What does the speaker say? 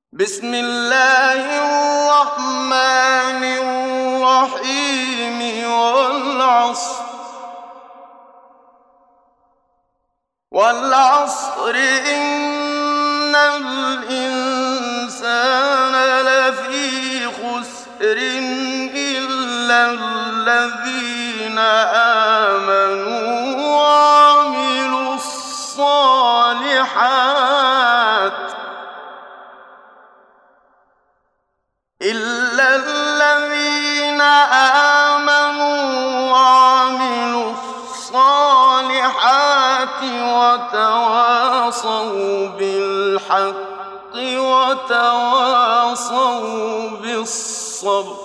بسم الله الرحمن الرحيم والعصر إن الإنسان لفي خسر إلا الذين آمنوا وعملوا الصالحات وتواصوا بالحق وتواصوا بالصبر.